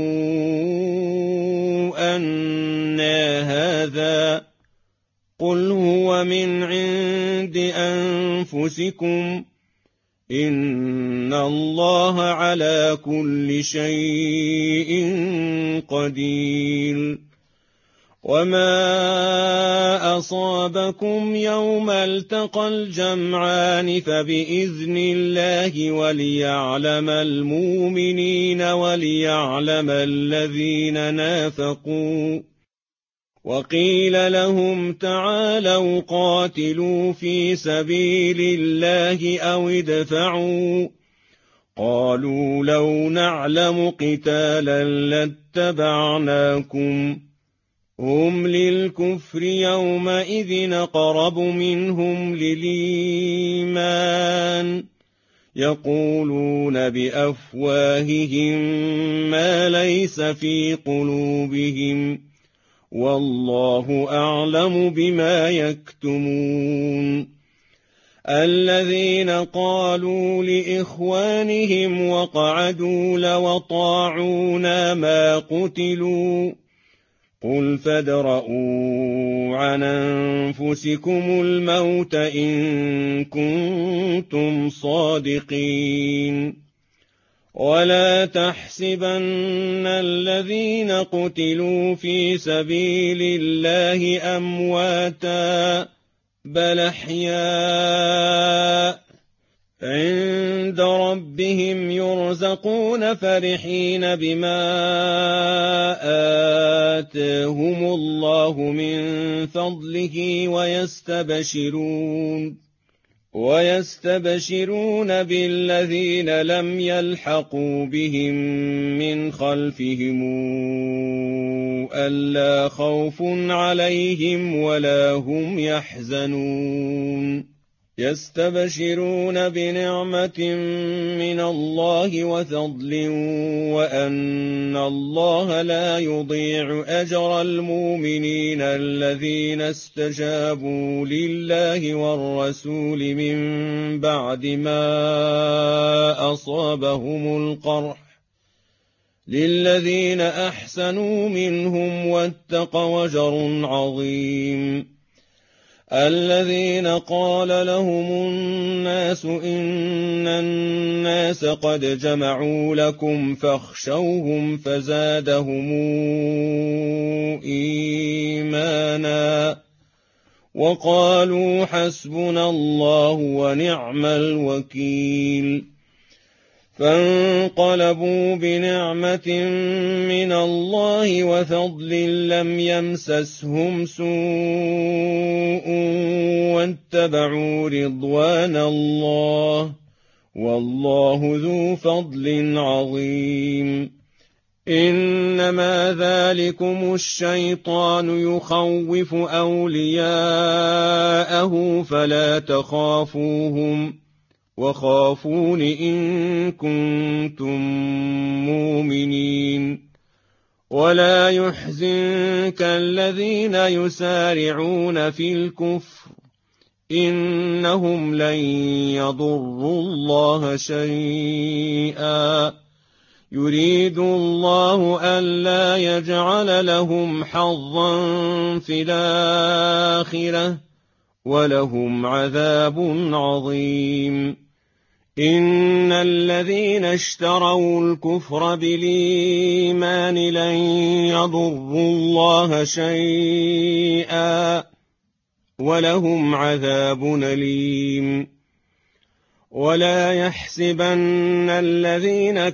أنى هذا قل هو من عند أنفسكم إن الله على كل شيء قدير وما أصابكم يوم التقى الجمعان فبإذن الله وليعلم المؤمنين وليعلم الذين نافقوا وقيل لهم تعالوا قاتلوا في سبيل الله أو ادفعوا قالوا لو نعلم قتالا لاتبعناكم هم للكفر يومئذ أقرب منهم للإيمان يقولون بأفواههم ما ليس في قلوبهم والله أعلم بما يكتمون الذين قالوا لإخوانهم وقعدوا لو أطاعونا ما قتلوا قل فادرءوا عن أنفسكم الموت إن كنتم صادقين ولا تحسبن الذين قتلوا في سبيل الله أمواتا بل أحياء عند ربهم يرزقون فرحين بما آتاهم الله من فضله ويستبشرون بالذين لم يلحقوا بهم من خلفهم ألا خوف عليهم ولا هم يحزنون يستبشرون بنعمة من الله وفضل وأن الله لا يضيع أجر المؤمنين الذين استجابوا لله والرسول من بعد ما أصابهم القرح للذين أحسنوا منهم واتقوا أجر عظيم الذين قال لهم الناس إن الناس قد جمعوا لكم فاخشوهم فزادهم إيمانا وقالوا حسبنا الله ونعم الوكيل فانقلبوا بنعمة من الله وفضل لم يمسسهم سوء واتبعوا رضوان الله والله ذو فضل عظيم إنما ذلكم الشيطان يخوف أولياءه فلا تخافوهم وخافون إن كنتم مؤمنين ولا يحزنك الذين يسارعون في الكفر إنهم لن يضروا الله شيئا يريد الله ألا يجعل لهم حظا في الآخرة ولهم عذاب عظيم إن الذين اشتروا الكفر بالإيمان لن يضروا الله شيئا ولهم عذاب أليم ولا يحسبن الذين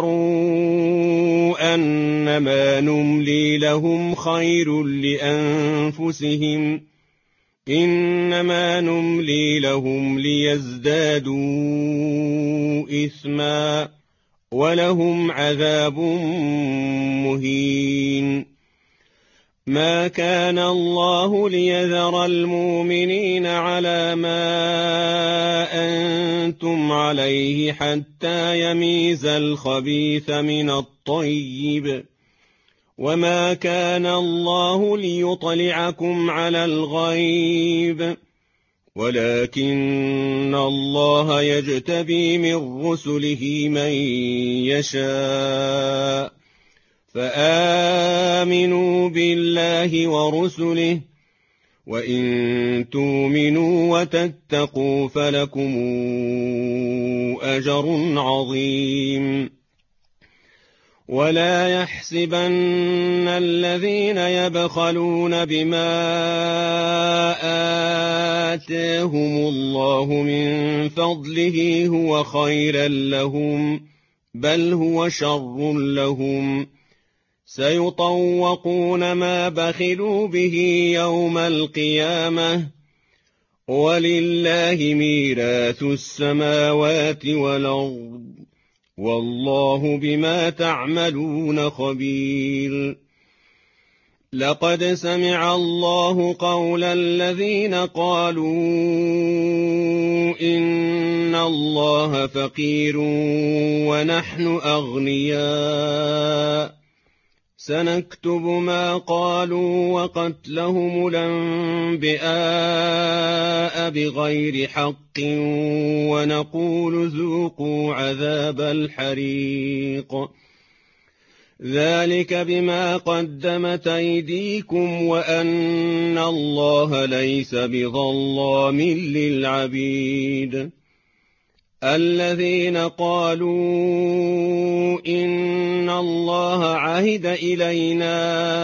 كفروا أنما نملي لهم خير لأنفسهم إنما نملي لهم ليزدادوا إثما ولهم عذاب مهين ما كان الله ليذر المؤمنين على ما أنتم عليه حتى يميز الخبيث من الطيب وما كان الله ليطلعكم على الغيب ولكن الله يجتبي من رسله من يشاء فآمنوا بالله ورسله وإن تؤمنوا وتتقوا فلكم أجر عظيم ولا يحسبن الذين يبخلون بما آتاهم الله من فضله هو خيرا لهم بل هو شر لهم سيطوقون ما بخلوا به يوم القيامة ولله ميراث السماوات والأرض والله بما تعملون خبير لقد سمع الله قول الذين قالوا إن الله فقير ونحن أغنياء سنكتب ما قالوا وقتلهم الأنبياء بغير حق ونقول ذوقوا عذاب الحريق ذلك بما قدمت أيديكم وأن الله ليس بظلام للعبيد الذين قالوا إن الله عهد إلينا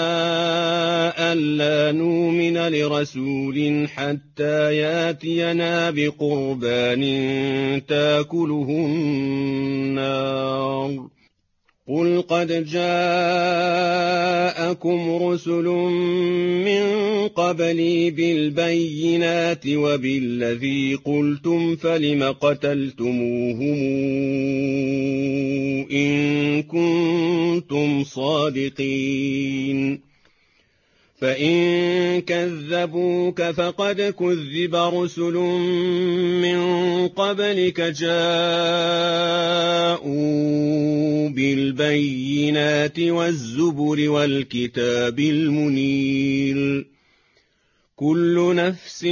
ألا نؤمن لرسول حتى ياتينا بقربان تاكله النار قل قد جاءكم رسل من قبلي بالبينات وبالذي قلتم فلم قتلتموهم إن كنتم صادقين فإن كذبوك فقد كذب رسل من قبلك جاءوا بالبينات والزبر والكتاب المنير كل نفس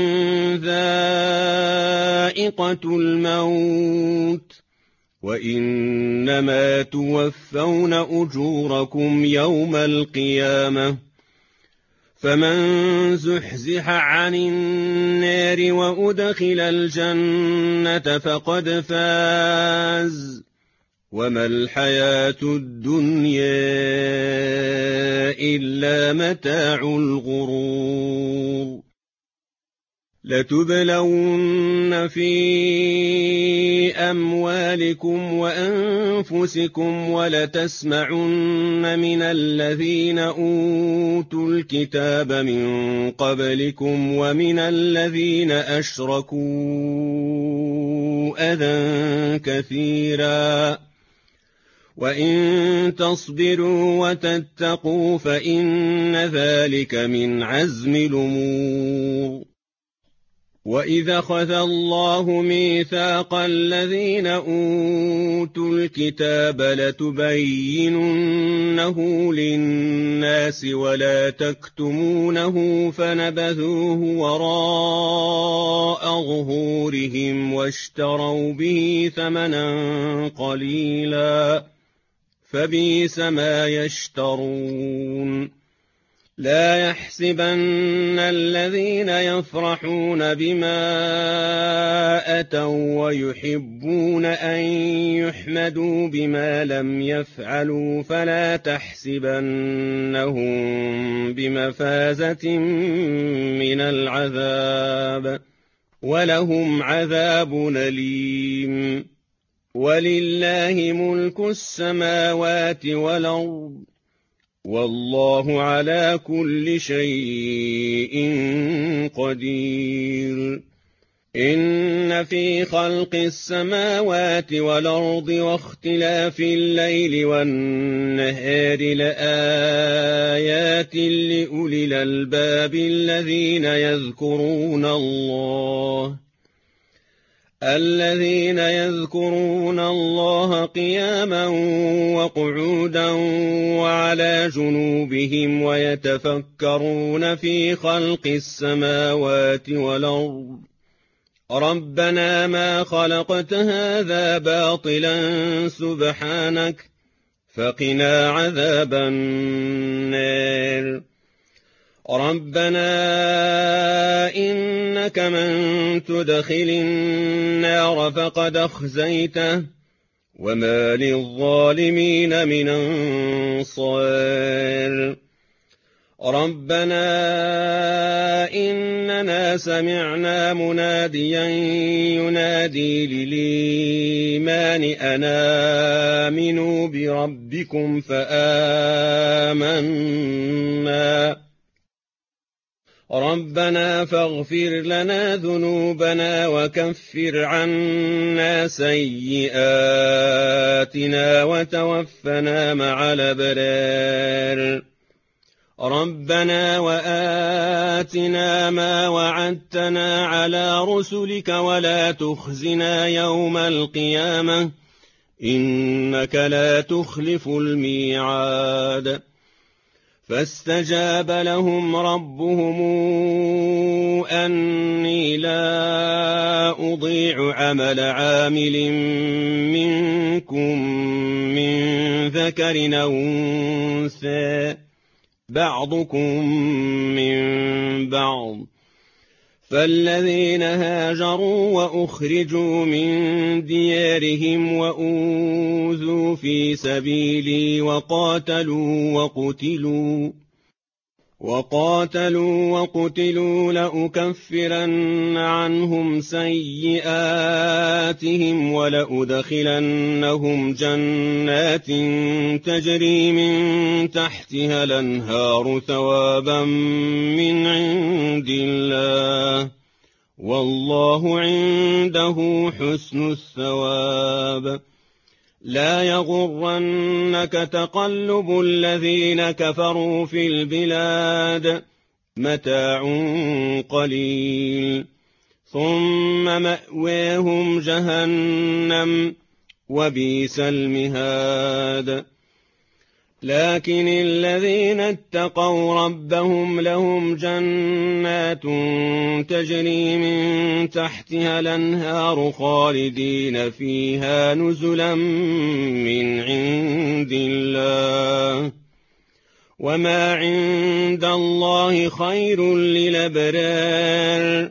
ذائقة الموت وإنما توفون أجوركم يوم القيامة فمن زحزح عن النار وأدخل الجنة فقد فاز وما الحياة الدنيا إلا متاع الغرور لتبلون في أموالكم وأنفسكم ولتسمعن من الذين أوتوا الكتاب من قبلكم ومن الذين أشركوا أذى كثيرا وإن تصبروا وتتقوا فإن ذلك من عزم الأمور وإذا أخذ الله ميثاق الذين أوتوا الكتاب لتبيننه للناس ولا تكتمونه فنبذوه وراء ظهورهم واشتروا به ثمنا قليلا فبئس ما يشترون لا يحسبن الذين يفرحون بما أتوا ويحبون أن يحمدوا بما لم يفعلوا فلا تحسبنهم بمفازة من العذاب ولهم عذاب أليم ولله ملك السماوات والأرض والله على كل شيء قدير إن في خلق السماوات والأرض واختلاف الليل والنهار لآيات لأولي الألباب الذين يذكرون الله قياما وقعودا وعلى جنوبهم ويتفكرون في خلق السماوات والأرض ربنا ما خلقت هذا باطلا سبحانك فقنا عذاب النار ربنا إنك من تدخل النار فقد أخزيته وما للظالمين من أنصار ربنا إننا سمعنا مناديا ينادي للإيمان أن آمنوا بربكم فآمنا ربنا فاغفر لنا ذنوبنا وكفر عنا سيئاتنا وتوفنا مع الأبرار ربنا وآتنا ما وعدتنا على رسلك ولا تخزنا يوم القيامة إنك لا تخلف الميعاد فاستجاب لهم ربهم أني لا أضيع عمل عامل منكم من ذكر أو أنثى بعضكم من بعض فالذين هاجروا وأخرجوا من ديارهم وأوذوا في سبيلي وقاتلوا وقتلوا لأكفرن عنهم سيئاتهم ولأدخلنهم جنات تجري من تحتها الأنهار ثوابا من عند الله والله عنده حسن الثواب لا يغرنك تقلب الذين كفروا في البلاد متاع قليل ثم مأواهم جهنم وبئس المهاد لكن الذين اتقوا ربهم لهم جنات تجري من تحتها الأنهار خالدين فيها نزلا من عند الله وما عند الله خير للأبرار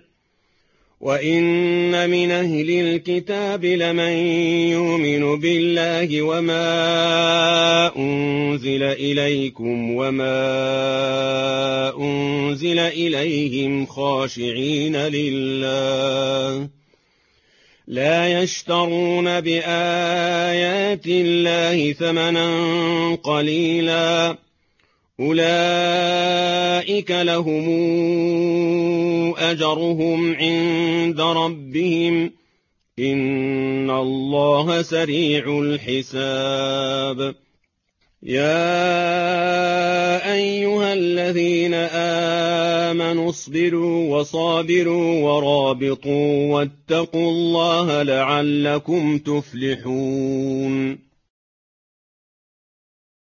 وإن من أهل الكتاب لمن يؤمن بالله وما أنزل إليكم وما أنزل إليهم خاشعين لله لا يشترون بآيات الله ثمنا قليلا أولئك لهم أجرهم عند ربهم إن الله سريع الحساب يا أيها الذين آمنوا اصبروا وصابروا ورابطوا واتقوا الله لعلكم تفلحون